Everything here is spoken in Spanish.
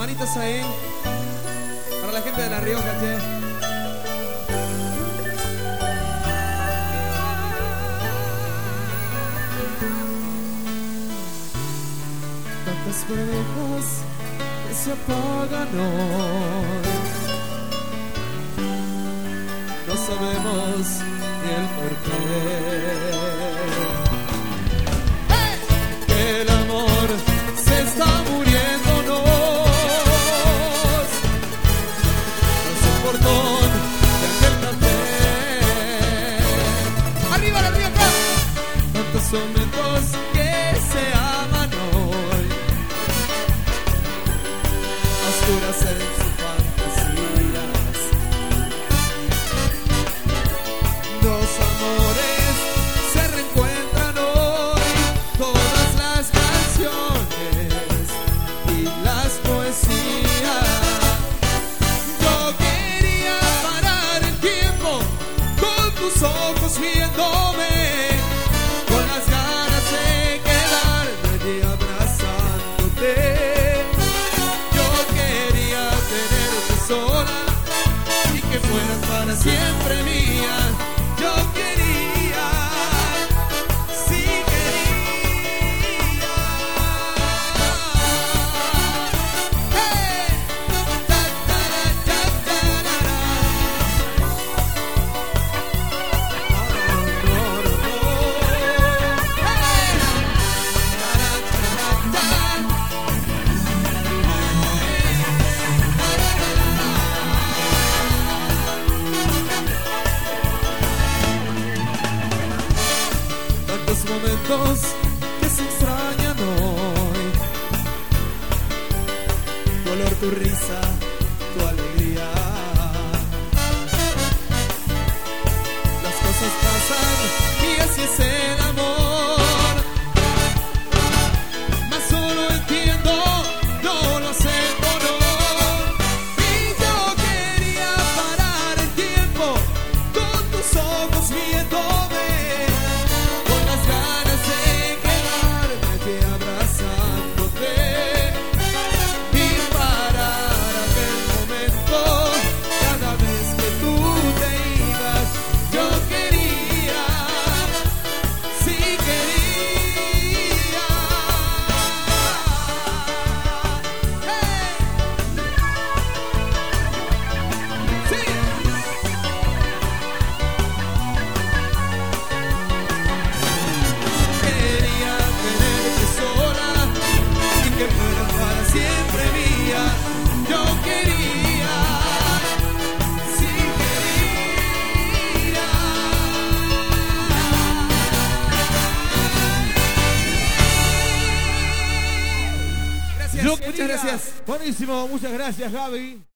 manitos ahí. Para la gente de La Rioja, che. Tantas velas que se apagan hoy. No sabemos ni el porqué. Que el amor se está muriéndonos. No es un portón de aquel café. ¡Arriba la Rioja! Tantos momentos que se aman hoy. Oscuras en sus fantasías. Dos amores se reencuentran hoy. Todas las canciones y las poesías. Yo quería parar el tiempo con tus ojos viéndome, con las ganas de quedarme allí abrazándote. Yo quería tenerte sola y que fueras para siempre mía. Yo quería, sí quería. Hey, ta, ta, ta, ta, ta, tantos momentos que se extrañan hoy. Tu olor, tu risa, tu alegría. Las cosas pasan y así es el amor. Mas solo entiendo, no lo acepto, no. Y yo quería parar el tiempo con tus ojos viéndome, con las ganas de quedarme aquí abrazándote y parar aquel momento cada vez que tú te ibas. Yo quería, sí quería. Hey. Sí. Quería tenerte sola y que fueras para siempre mía. Yo quería, sí quería. Gracias, muchas gracias. Buenísimo, muchas gracias, Gaby.